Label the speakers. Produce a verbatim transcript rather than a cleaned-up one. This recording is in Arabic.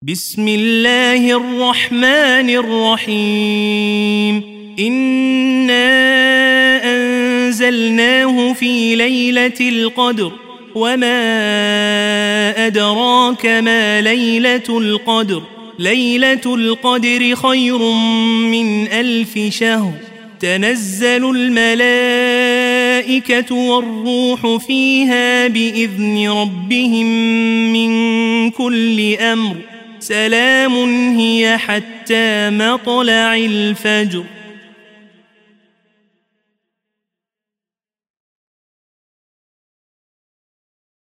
Speaker 1: بسم الله الرحمن الرحيم إنا أنزلناه في ليلة القدر وما أدراك ما ليلة القدر ليلة القدر خير من ألف شهر تنزل الملائكة والروح فيها بإذن ربهم من كل أمر سلام هي حتى مطلع الفجر.